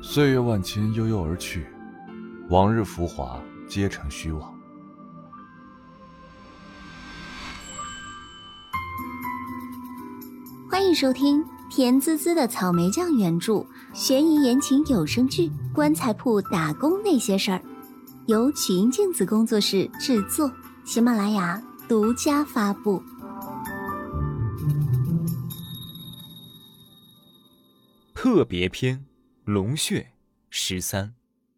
岁月万千，悠悠而去，往日浮华皆成虚妄。 欢迎收听甜滋滋的草莓酱原著悬疑言情有声剧《棺材铺打工那些事儿》，由曲音镜子工作室制作，喜马拉雅独家发布。 特别篇龙穴13。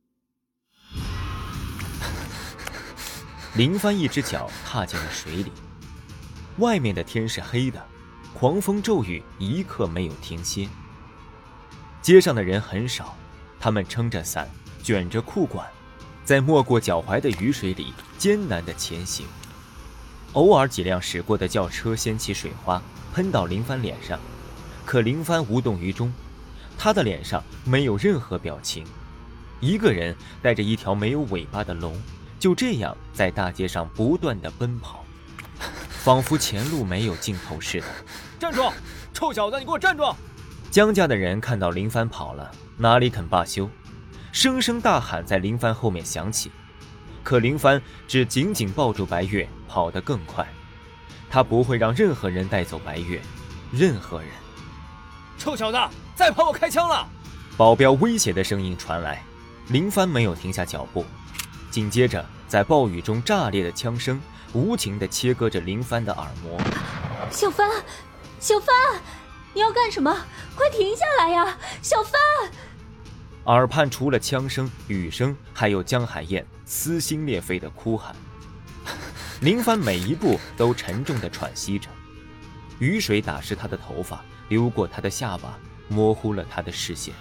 林帆一只脚踏进了水里，外面的天是黑的，狂风骤雨一刻没有停歇。街上的人很少，他们撑着伞，卷着裤管，在没过脚踝的雨水里艰难地前行。偶尔几辆驶过的轿车掀起水花，喷到林帆脸上，可林帆无动于衷，他的脸上没有任何表情。一个人带着一条没有尾巴的龙，就这样在大街上不断地奔跑，仿佛前路没有尽头似的。 站住！臭小子，你给我站住！ 江家的人看到林帆跑了，哪里肯罢休，声声大喊在林帆后面响起。可林帆只紧紧抱住白月，跑得更快。他不会让任何人带走白月，任何人。 臭小子，再跑我开枪了！ 保镖威胁的声音传来，林帆没有停下脚步。紧接着，在暴雨中炸裂的枪声无情地切割着林帆的耳膜。 小帆，小帆，你要干什么？快停下来呀，小帆！ 耳畔除了枪声、雨声，还有江海燕撕心裂肺的哭喊。林帆每一步都沉重地喘息着，雨水打湿他的头发，流过他的下巴，模糊了他的视线。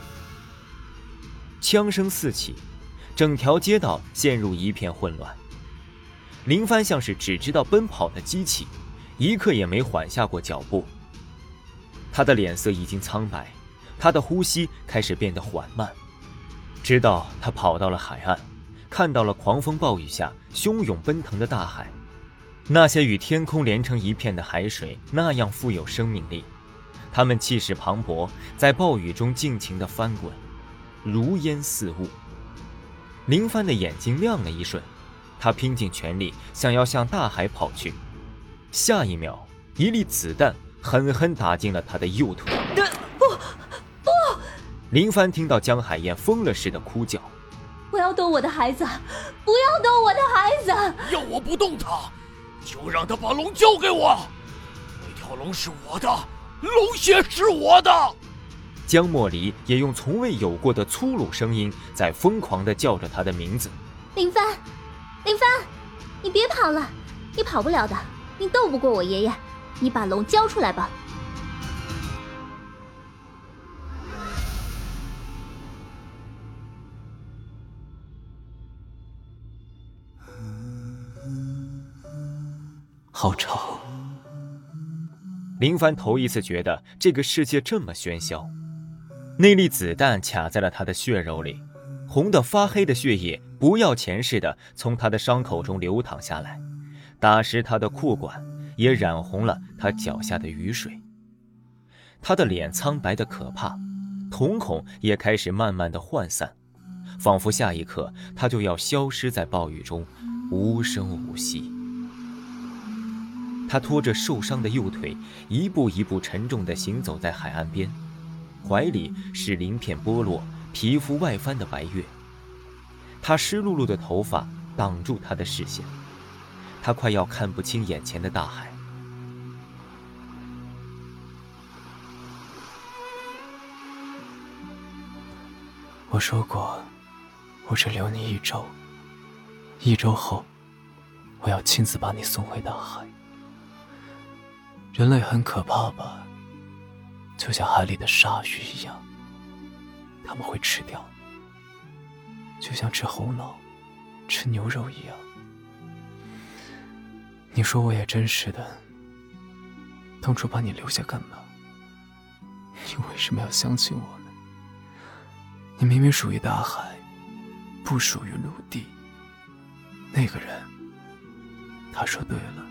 枪声四起，整条街道陷入一片混乱。林帆像是只知道奔跑的机器，一刻也没缓下过脚步。他的脸色已经苍白，他的呼吸开始变得缓慢，直到他跑到了海岸，看到了狂风暴雨下汹涌奔腾的大海。那些与天空连成一片的海水那样富有生命力，它们气势磅礴，在暴雨中尽情地翻滚，如烟似雾。林帆的眼睛亮了一瞬，他拼尽全力想要向大海跑去。下一秒，一粒子弹狠狠打进了他的右腿。 不！ 林帆听到江海燕疯了似的哭叫： 不要动我的孩子，不要动我的孩子！ 要我不动他，就让他把龙交给我。那条龙是我的，龙血是我的。 江莫离也用从未有过的粗鲁声音在疯狂地叫着他的名字。 林帆，林帆，你别跑了，你跑不了的，你斗不过我爷爷，你把龙交出来吧。 好吵。 林帆头一次觉得这个世界这么喧嚣。那粒子弹卡在了他的血肉里，红的发黑的血液不要钱似的从他的伤口中流淌下来，打湿他的裤管，也染红了他脚下的雨水。他的脸苍白的可怕，瞳孔也开始慢慢的涣散，仿佛下一刻他就要消失在暴雨中，无声无息。他拖着受伤的右腿，一步一步沉重地行走在海岸边，怀里是鳞片剥落、皮肤外翻的白月。他湿漉漉的头发挡住他的视线，他快要看不清眼前的大海。 我说过，我只留你1周，1周后，我要亲自把你送回大海。人类很可怕吧？就像海里的鲨鱼一样，他们会吃掉，就像吃猴脑、吃牛肉一样。你说我也真是的，当初把你留下干嘛？你为什么要相信我呢？你明明属于大海，不属于陆地。那个人，他说对了。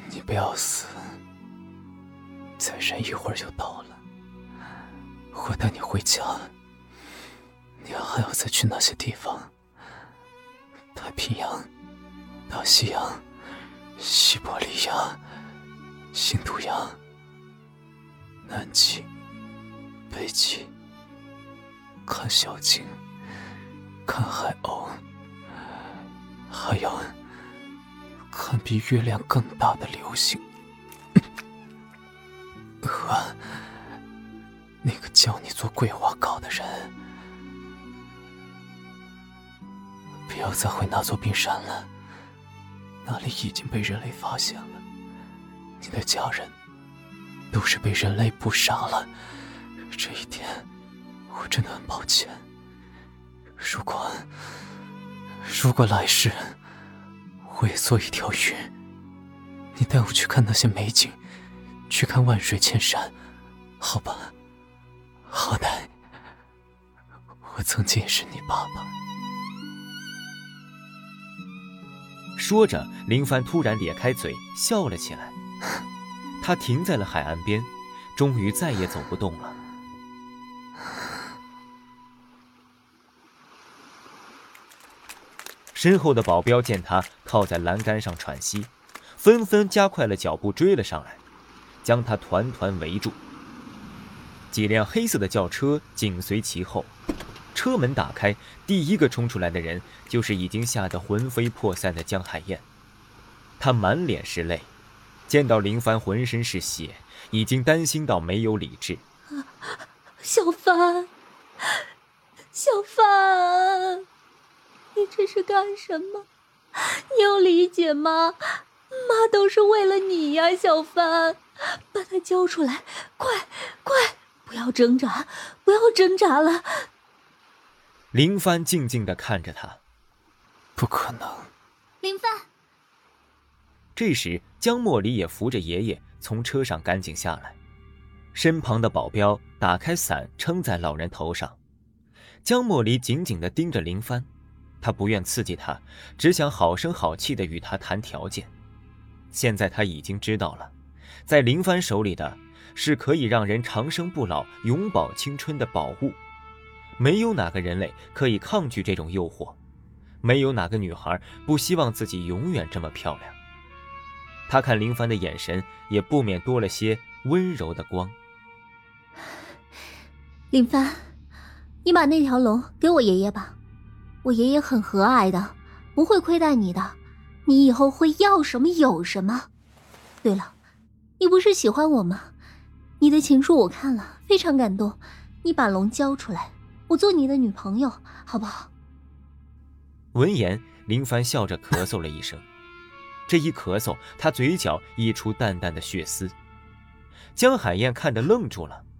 你不要死，再忍一会儿就到了。我带你回家，你还要再去那些地方：太平洋、大西洋、西伯利亚、新都洋、南极、北极，看小鲸，看海鸥，还要看比月亮更大的流星，和那个教你做桂花糕的人。不要再回那座冰山了，那里已经被人类发现了。你的家人都是被人类捕杀了，这一点我真的很抱歉。如果来世我也做一条鱼，你带我去看那些美景，去看万水千山，好吧？好歹我曾经也是你爸爸。 说着，林帆突然咧开嘴笑了起来。他停在了海岸边，终于再也走不动了。身后的保镖见他靠在栏杆上喘息，纷纷加快了脚步追了上来，将他团团围住。几辆黑色的轿车紧随其后，车门打开，第一个冲出来的人就是已经吓得魂飞魄散的江海燕。他满脸是泪，见到林帆浑身是血，已经担心到没有理智。 小帆，小帆，你这是干什么？你有理解吗？妈都是为了你呀，小帆，把他交出来，快，不要挣扎，不要挣扎了。 林帆静静地看着他。 不可能。 林帆。 这时江莫离也扶着爷爷从车上赶紧下来，身旁的保镖打开伞撑在老人头上。江莫离紧紧地盯着林帆，他不愿刺激他，只想好声好气地与他谈条件。现在他已经知道了，在林帆手里的是可以让人长生不老、永葆青春的宝物。没有哪个人类可以抗拒这种诱惑，没有哪个女孩不希望自己永远这么漂亮。他看林帆的眼神也不免多了些温柔的光。 林帆，你把那条龙给我爷爷吧，我爷爷很和蔼的，不会亏待你的，你以后会要什么有什么。对了，你不是喜欢我吗？你的情书我看了，非常感动，你把龙交出来，我做你的女朋友，好不好？ 闻言，林帆笑着咳嗽了一声。这一咳嗽，他嘴角溢出淡淡的血丝。江海燕看得愣住了。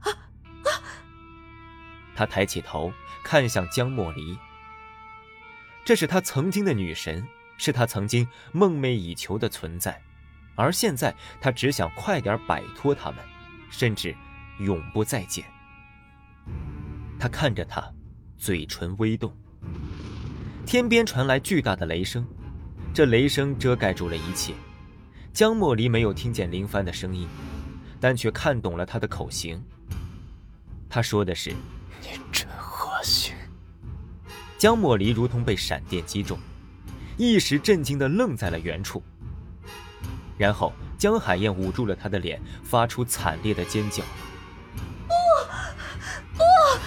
他抬起头看向江莫离，这是他曾经的女神，是他曾经梦寐以求的存在，而现在他只想快点摆脱他们，甚至永不再见。他看着他，嘴唇微动。天边传来巨大的雷声，这雷声遮盖住了一切。江莫离没有听见林帆的声音，但却看懂了他的口型。他说的是： 你真恶心。 江莫离如同被闪电击中，一时震惊地愣在了原处。然后江海燕捂住了他的脸，发出惨烈的尖叫。不！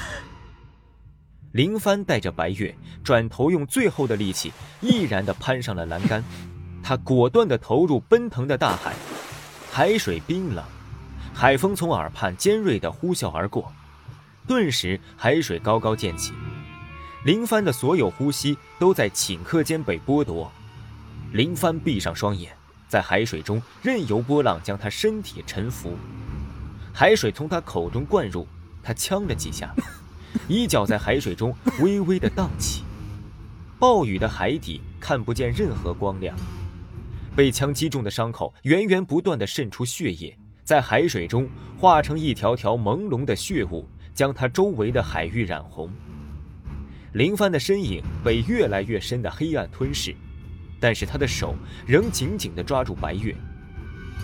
林帆带着白月转头，用最后的力气毅然地攀上了栏杆。他果断地投入奔腾的大海，海水冰冷，海风从耳畔尖锐地呼啸而过，顿时海水高高溅起。林帆的所有呼吸都在顷刻间被剥夺。林帆闭上双眼，在海水中任由波浪将他身体沉浮。海水从他口中灌入，他呛了几下，衣角在海水中微微的荡起。暴雨的海底看不见任何光亮，被枪击中的伤口源源不断地渗出血液，在海水中化成一条条朦胧的血雾，将他周围的海域染红。林帆的身影被越来越深的黑暗吞噬，但是他的手仍紧紧地抓住白月。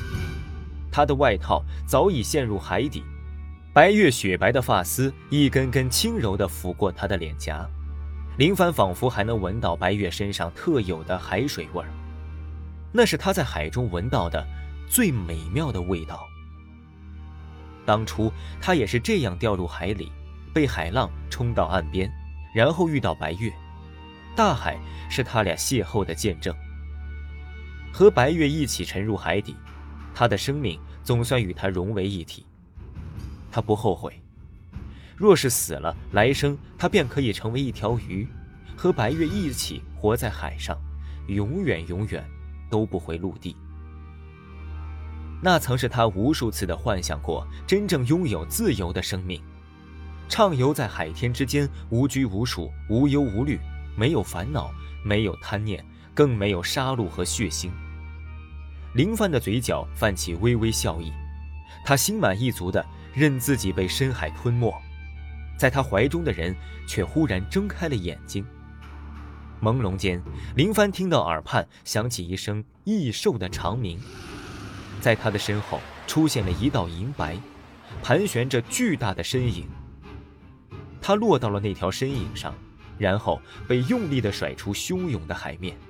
他的外套早已陷入海底，白月雪白的发丝一根根轻柔地拂过他的脸颊，林帆仿佛还能闻到白月身上特有的海水味儿，那是他在海中闻到的最美妙的味道。当初他也是这样掉入海里，被海浪冲到岸边，然后遇到白月。大海是他俩邂逅的见证。和白月一起沉入海底，他的生命总算与他融为一体。他不后悔，若是死了，来生他便可以成为一条鱼，和白月一起活在海上，永远永远都不回陆地。那曾是他无数次的幻想过真正拥有自由的生命，畅游在海天之间，无拘无束，无忧无虑，没有烦恼，没有贪念，更没有杀戮和血腥。林帆的嘴角泛起微微笑意，他心满意足地任自己被深海吞没，在他怀中的人却忽然睁开了眼睛。朦胧间，林帆听到耳畔响起一声异兽的长鸣，在他的身后出现了一道银白，盘旋着巨大的身影。他落到了那条身影上，然后被用力地甩出汹涌的海面。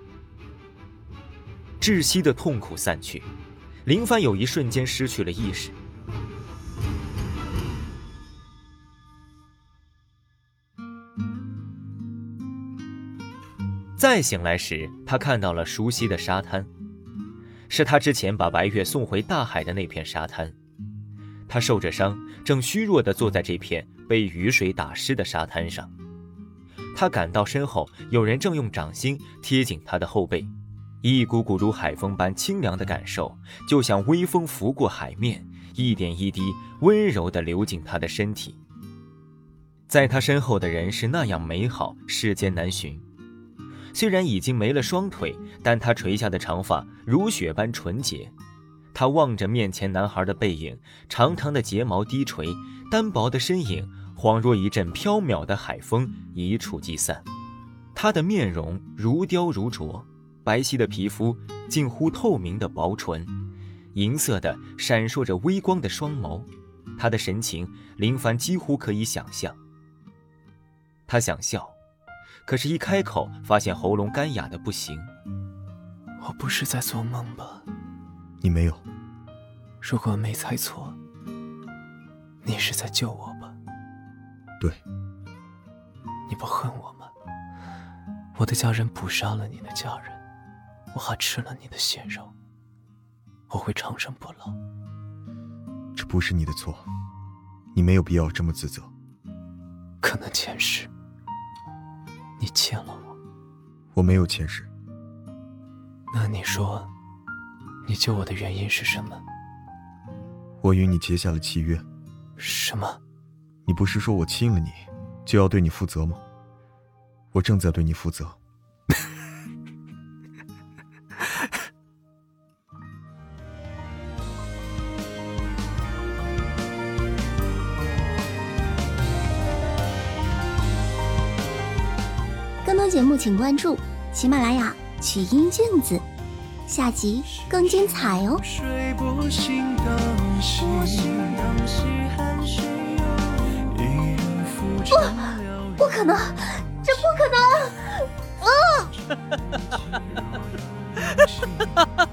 窒息的痛苦散去，林帆有一瞬间失去了意识。再醒来时，他看到了熟悉的沙滩，是他之前把白月送回大海的那片沙滩。他受着伤，正虚弱地坐在这片被雨水打湿的沙滩上。他感到身后有人正用掌心贴紧他的后背，一股股如海风般清凉的感受，就像微风拂过海面，一点一滴温柔地流进他的身体。在他身后的人是那样美好，世间难寻。虽然已经没了双腿，但他垂下的长发如雪般纯洁。他望着面前男孩的背影，长长的睫毛低垂，单薄的身影恍若一阵飘渺的海风，一触即散。他的面容如雕如琢，白皙的皮肤，近乎透明的薄唇，银色的闪烁着微光的双眸。他的神情，林帆几乎可以想象。他想笑，可是一开口，发现喉咙干哑的不行。 我不是在做梦吧？ 你没有。 如果没猜错，你是在救我吧？ 对。 你不恨我吗？我的家人捕杀了你的家人，我还吃了你的血肉，我会长生不老。 这不是你的错，你没有必要这么自责。 可能前世你欠了我。 我没有前世。 那你说你救我的原因是什么？ 我与你结下了契约。 什么？ 你不是说我亲了你就要对你负责吗？我正在对你负责。 更多节目请关注喜马拉雅曲音镜子，下集更精彩哦。不可能，这不可能！